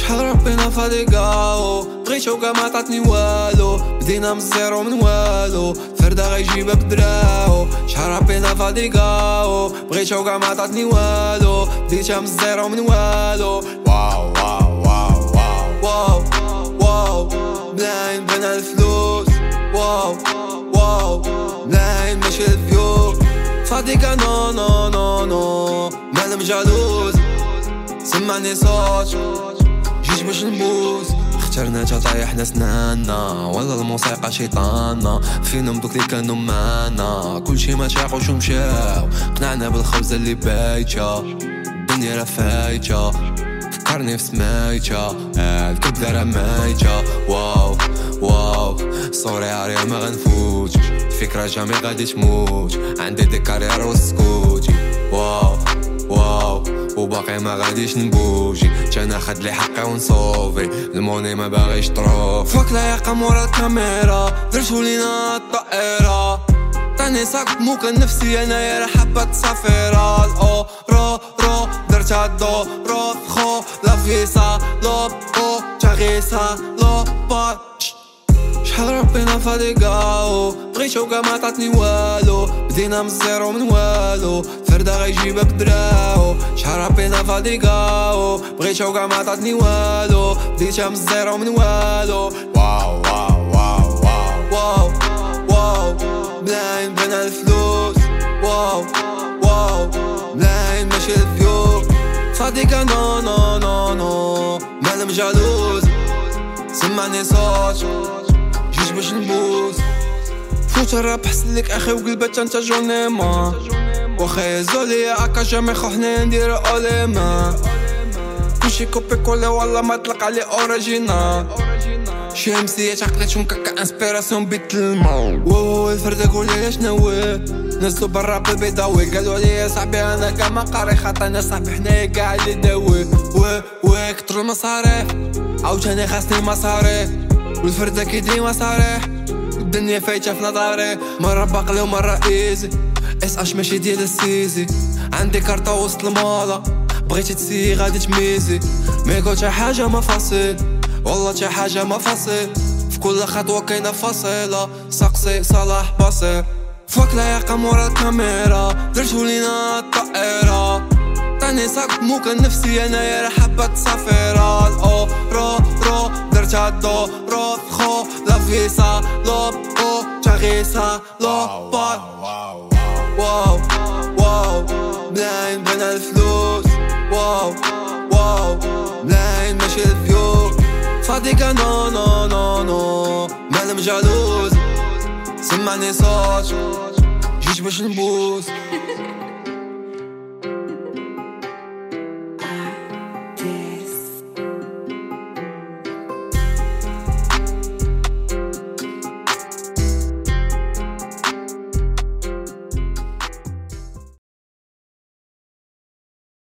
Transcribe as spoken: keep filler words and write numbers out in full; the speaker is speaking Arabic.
شحال ربينا فاديكاو بغيتو كاع ما عطاتني والو بدينا من الزيرو من والو فردا غيجيبها بدراو شحال ربينا فاديكاو بغيتو كاع ما عطاتني والو بديتها من الزيرو من والو واو واو واو واو واو واو بلاين بغينا الفلوس واو واو بلاين ماشي الفيو فاديكا نو نو نو نو مالم جالوز سمعني صوت جيت باش نبوس اخترنا تطيحنا سنانا ولا الموسيقى شيطانا فينهم دوك اللي كانوا معانا كلشي ما شاقوش ومشاو قنعنا بالخبزة اللي بايتة الدنيا راه فايتة فكرني في سمايتة الكبدة راه مايتة واو واو صوري عريا ما غنفوتش الفكرة جامي غادي تموت عندي دي كارير والسكوتي واو واو وباقي ما غاديش نبوجي جانا خد لي حقي ونصوفي الموني ما باغيش طروف فوق لايقة مورا الكاميرا درتو لينا الطائرة تاني ساكت مو كان نفسي انا يا حبة صفيرة الاو رو رو درتها دو رو خو لا فيسا لوب او تاغيسا لو باتش شحال ربينا فاديكاو بغيتو كاع ما عطاتني والو بدينا من الزيرو من والو فردا غيجيبها بدراو شحال ربينا فاديكاو بغيتو كاع ما عطاتني والو بديتها من الزيرو من والو واو واو واو واو واو بلاين بغينا الفلوس واو واو بلاين ماشي الفيو فاديكا نو نو نو نو مالم جالوز سمعني صوت جيت باش نبوس فوت الراب حسن لك اخي وقلبت انت جونيما واخا زولي اكا جامي خوحنا ندير اوليما كلشي كوبي كولي والله ما طلق عليه اوريجينال شي امسيات عقلتهم كاكا انسبيراسيون بيت الماء ووو الفرده قولي شناوي نزلو بالراب البيضاوي قالوا لي صاحبي انا كاع ما قاري خاطرنا صاحبي حنايا كاع اللي داوي وي وي كتر المصاريف عاوتاني خاصني مصاريف والفرده كيدي مصاريف الدنيا فايته في نظري مره باقلي ومره ايزي اس اش ماشي ديال السيزي عندي كارطه وسط المالا بغيتي تسي غادي تميزي ميكو تا حاجه ما فاصل والله تا حاجه ما فاصل في كل خطوه كاينه فاصله سقسي صلاح باصي فوق لايقه مورا الكاميرا درتو لينا الطائره تاني ساكت مو كان نفسي انا يا حبة صفيرة الاو رو رو درتها دو رو خو لا فيسا لوب او تاغيسا لو بات واو واو بلاين بغينا الفلوس واو واو بلاين ماشي الفيو فاديكا نو نو نو نو مالم جالوز سمعني صوت جيت باش نبوس